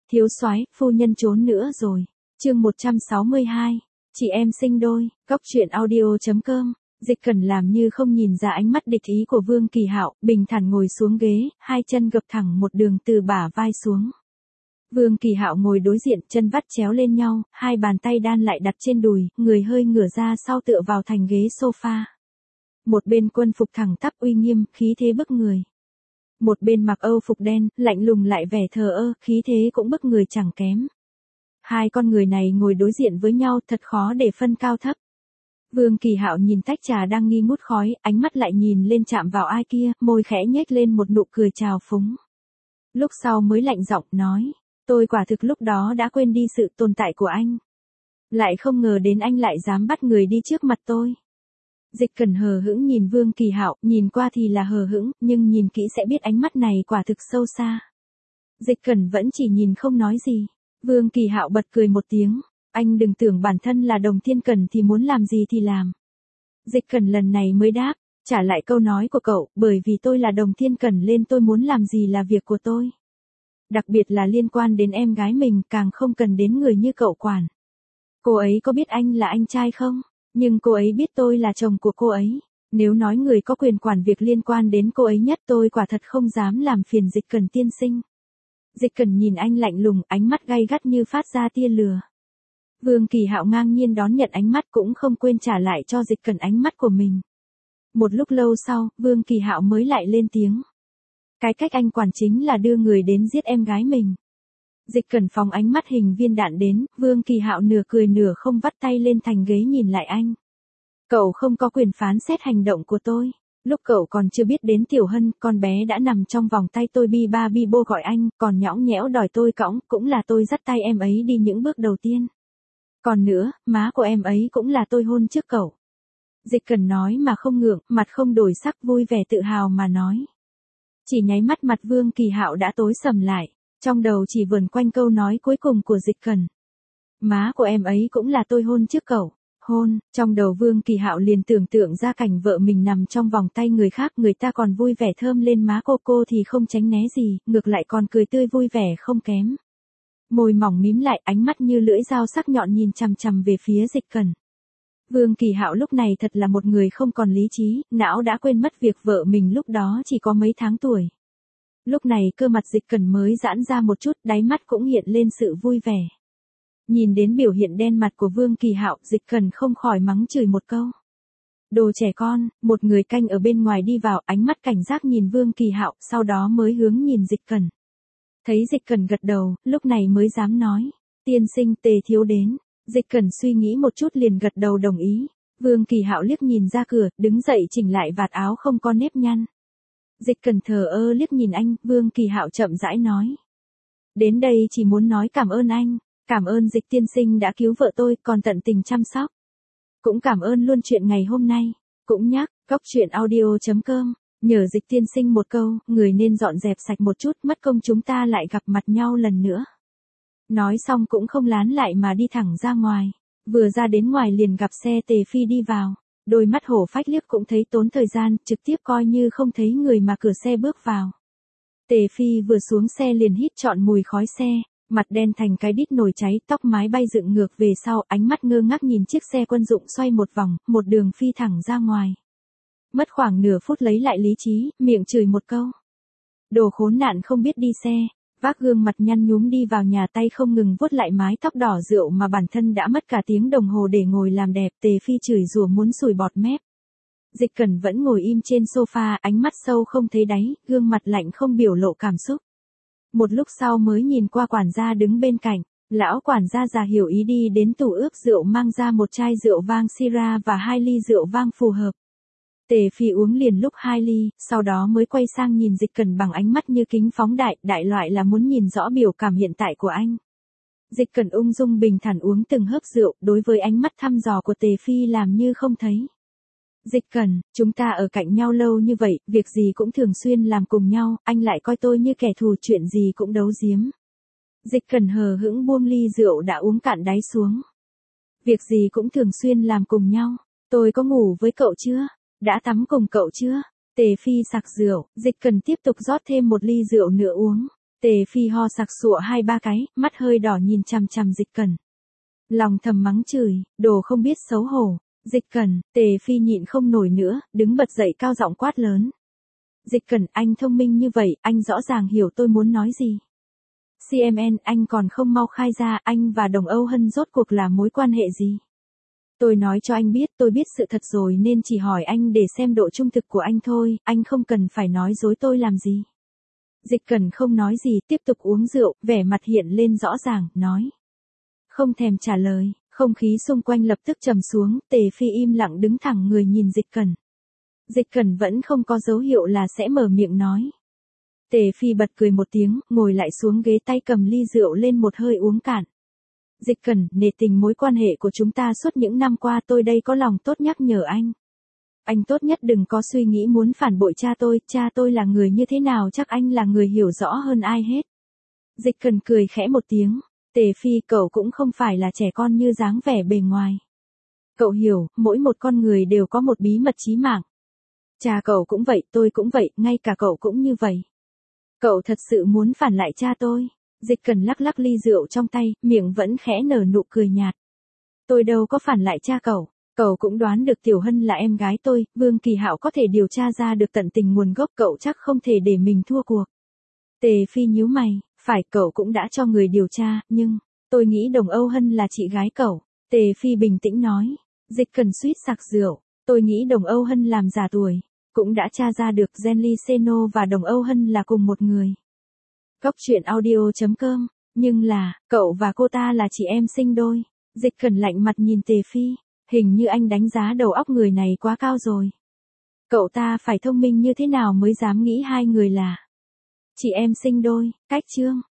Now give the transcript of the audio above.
Thiếu soái, phu nhân trốn nữa rồi. Chương 162. Chị em sinh đôi. Góc truyện audio.com. Dịch Cẩn làm như không nhìn ra ánh mắt địch ý của Vương Kỳ Hạo, bình thản ngồi xuống ghế, hai chân gập thẳng một đường từ bả vai xuống. Vương Kỳ Hạo ngồi đối diện, chân vắt chéo lên nhau, hai bàn tay đan lại đặt trên đùi, người hơi ngửa ra sau tựa vào thành ghế sofa. Một bên quân phục thẳng tắp uy nghiêm, khí thế bức người. Một bên mặc Âu phục đen, lạnh lùng lại vẻ thờ ơ, khí thế cũng bức người chẳng kém. Hai con người này ngồi đối diện với nhau thật khó để phân cao thấp. Vương Kỳ Hạo nhìn tách trà đang nghi ngút khói, ánh mắt lại nhìn lên chạm vào ai kia, môi khẽ nhếch lên một nụ cười trào phúng. Lúc sau mới lạnh giọng nói, tôi quả thực lúc đó đã quên đi sự tồn tại của anh. Lại không ngờ đến anh lại dám bắt người đi trước mặt tôi. Dịch Cẩn hờ hững nhìn Vương Kỳ Hạo, nhìn qua thì là hờ hững, nhưng nhìn kỹ sẽ biết ánh mắt này quả thực sâu xa. Dịch Cẩn vẫn chỉ nhìn không nói gì. Vương Kỳ Hạo bật cười một tiếng, anh đừng tưởng bản thân là Đồng Thiên Cẩn thì muốn làm gì thì làm. Dịch Cẩn lần này mới đáp, trả lại câu nói của cậu, bởi vì tôi là Đồng Thiên Cẩn nên tôi muốn làm gì là việc của tôi. Đặc biệt là liên quan đến em gái mình, càng không cần đến người như cậu quản. Cô ấy có biết anh là anh trai không? Nhưng cô ấy biết tôi là chồng của cô ấy. Nếu nói người có quyền quản việc liên quan đến cô ấy nhất, tôi quả thật không dám làm phiền Dịch Cẩn tiên sinh. Dịch Cẩn nhìn anh lạnh lùng, ánh mắt gay gắt như phát ra tia lửa. Vương Kỳ Hạo ngang nhiên đón nhận ánh mắt, cũng không quên trả lại cho Dịch Cẩn ánh mắt của mình. Một lúc lâu sau, Vương Kỳ Hạo mới lại lên tiếng. Cái cách anh quản chính là đưa người đến giết em gái mình. Dịch Cẩn phóng ánh mắt hình viên đạn đến, Vương Kỳ Hạo nửa cười nửa không vắt tay lên thành ghế nhìn lại anh. Cậu không có quyền phán xét hành động của tôi. Lúc cậu còn chưa biết đến Tiểu Hân, con bé đã nằm trong vòng tay tôi bi ba bi bô gọi anh, còn nhõng nhẽo đòi tôi cõng, cũng là tôi dắt tay em ấy đi những bước đầu tiên. Còn nữa, má của em ấy cũng là tôi hôn trước cậu. Dịch Cẩn nói mà không ngượng, mặt không đổi sắc, vui vẻ tự hào mà nói. Chỉ nháy mắt mặt Vương Kỳ Hạo đã tối sầm lại, trong đầu chỉ vờn quanh câu nói cuối cùng của Dịch Cẩn. Má của em ấy cũng là tôi hôn trước cậu. Hôn, trong đầu Vương Kỳ Hạo liền tưởng tượng ra cảnh vợ mình nằm trong vòng tay người khác, người ta còn vui vẻ thơm lên má cô thì không tránh né gì, ngược lại còn cười tươi vui vẻ không kém. Môi mỏng mím lại, ánh mắt như lưỡi dao sắc nhọn nhìn chằm chằm về phía Dịch Cẩn. Vương Kỳ Hạo lúc này thật là một người không còn lý trí, não đã quên mất việc vợ mình lúc đó chỉ có mấy tháng tuổi. Lúc này cơ mặt Dịch Cẩn mới giãn ra một chút, đáy mắt cũng hiện lên sự vui vẻ. Nhìn đến biểu hiện đen mặt của Vương Kỳ Hạo, Dịch Cẩn không khỏi mắng chửi một câu. Đồ trẻ con, một người canh ở bên ngoài đi vào, ánh mắt cảnh giác nhìn Vương Kỳ Hạo, sau đó mới hướng nhìn Dịch Cẩn. Thấy Dịch Cẩn gật đầu, lúc này mới dám nói. Tiên sinh, Tề thiếu đến. Dịch Cẩn suy nghĩ một chút liền gật đầu đồng ý. Vương Kỳ Hạo liếc nhìn ra cửa, đứng dậy chỉnh lại vạt áo không có nếp nhăn. Dịch Cẩn thờ ơ liếc nhìn anh, Vương Kỳ Hạo chậm rãi nói. Đến đây chỉ muốn nói cảm ơn anh. Cảm ơn Dịch tiên sinh đã cứu vợ tôi, còn tận tình chăm sóc. Cũng cảm ơn luôn chuyện ngày hôm nay. Cũng nhắc, góc truyện audio.com, nhờ Dịch tiên sinh một câu, người nên dọn dẹp sạch một chút, mất công chúng ta lại gặp mặt nhau lần nữa. Nói xong cũng không lán lại mà đi thẳng ra ngoài. Vừa ra đến ngoài liền gặp xe Tề Phi đi vào. Đôi mắt hổ phách liếc cũng thấy tốn thời gian, trực tiếp coi như không thấy người mà cửa xe bước vào. Tề Phi vừa xuống xe liền hít trọn mùi khói xe. Mặt đen thành cái đít nổi cháy, tóc mái bay dựng ngược về sau, ánh mắt ngơ ngác nhìn chiếc xe quân dụng xoay một vòng, một đường phi thẳng ra ngoài. Mất khoảng nửa phút lấy lại lý trí, miệng chửi một câu. Đồ khốn nạn không biết đi xe, vác gương mặt nhăn nhúm đi vào nhà, tay không ngừng vuốt lại mái tóc đỏ rượu mà bản thân đã mất cả tiếng đồng hồ để ngồi làm đẹp. Tề Phi chửi rủa muốn sủi bọt mép. Dịch Cẩn vẫn ngồi im trên sofa, ánh mắt sâu không thấy đáy, gương mặt lạnh không biểu lộ cảm xúc. Một lúc sau mới nhìn qua quản gia đứng bên cạnh, lão quản gia già hiểu ý đi đến tủ ướp rượu mang ra một chai rượu vang Syrah và 2 ly rượu vang phù hợp. Tề Phi uống liền lúc 2 ly, sau đó mới quay sang nhìn Dịch Cẩn bằng ánh mắt như kính phóng đại loại là muốn nhìn rõ biểu cảm hiện tại của anh. Dịch Cẩn ung dung bình thản uống từng hớp rượu, đối với ánh mắt thăm dò của Tề Phi làm như không thấy. Dịch Cẩn, chúng ta ở cạnh nhau lâu như vậy, việc gì cũng thường xuyên làm cùng nhau, anh lại coi tôi như kẻ thù, chuyện gì cũng đấu giếm. Dịch Cẩn hờ hững buông ly rượu đã uống cạn đáy xuống. Việc gì cũng thường xuyên làm cùng nhau, tôi có ngủ với cậu chưa? Đã tắm cùng cậu chưa? Tề Phi sặc rượu, Dịch Cẩn tiếp tục rót thêm một ly rượu nữa uống. Tề Phi ho sặc sụa 2-3 cái, mắt hơi đỏ nhìn chằm chằm Dịch Cẩn. Lòng thầm mắng chửi, đồ không biết xấu hổ. Dịch Cẩn, Tề Phi nhịn không nổi nữa, đứng bật dậy cao giọng quát lớn. Dịch Cẩn, anh thông minh như vậy, anh rõ ràng hiểu tôi muốn nói gì. CMN, anh còn không mau khai ra, anh và Đồng Âu Hân rốt cuộc là mối quan hệ gì? Tôi nói cho anh biết, tôi biết sự thật rồi nên chỉ hỏi anh để xem độ trung thực của anh thôi, anh không cần phải nói dối tôi làm gì. Dịch Cẩn không nói gì, tiếp tục uống rượu, vẻ mặt hiện lên rõ ràng, nói. Không thèm trả lời, không khí xung quanh lập tức trầm xuống, Tề Phi im lặng đứng thẳng người nhìn Dịch Cẩn. Dịch Cẩn vẫn không có dấu hiệu là sẽ mở miệng nói. Tề Phi bật cười một tiếng, ngồi lại xuống ghế, tay cầm ly rượu lên một hơi uống cạn. Dịch Cẩn, nể tình mối quan hệ của chúng ta suốt những năm qua, tôi đây có lòng tốt nhắc nhở anh. Anh tốt nhất đừng có suy nghĩ muốn phản bội cha tôi là người như thế nào chắc anh là người hiểu rõ hơn ai hết. Dịch Cẩn cười khẽ một tiếng. Tề Phi, cậu cũng không phải là trẻ con như dáng vẻ bề ngoài. Cậu hiểu, mỗi một con người đều có một bí mật chí mạng. Cha cậu cũng vậy, tôi cũng vậy, ngay cả cậu cũng như vậy. Cậu thật sự muốn phản lại cha tôi. Dịch Cẩn lắc lắc ly rượu trong tay, miệng vẫn khẽ nở nụ cười nhạt. Tôi đâu có phản lại cha cậu. Cậu cũng đoán được Tiểu Hân là em gái tôi, Vương Kỳ Hạo có thể điều tra ra được tận tình nguồn gốc, cậu chắc không thể để mình thua cuộc. Tề Phi nhíu mày, phải, cậu cũng đã cho người điều tra, nhưng tôi nghĩ Đồng Âu Hân là chị gái cậu. Tề Phi bình tĩnh nói. Dịch Cẩn suýt sặc rượu, tôi nghĩ Đồng Âu Hân làm giả tuổi, cũng đã tra ra được Genly Seno và Đồng Âu Hân là cùng một người. Cóc truyện audio.com, nhưng là, cậu và cô ta là chị em sinh đôi. Dịch Cẩn lạnh mặt nhìn Tề Phi, hình như anh đánh giá đầu óc người này quá cao rồi. Cậu ta phải thông minh như thế nào mới dám nghĩ hai người là chị em sinh đôi. Cách chương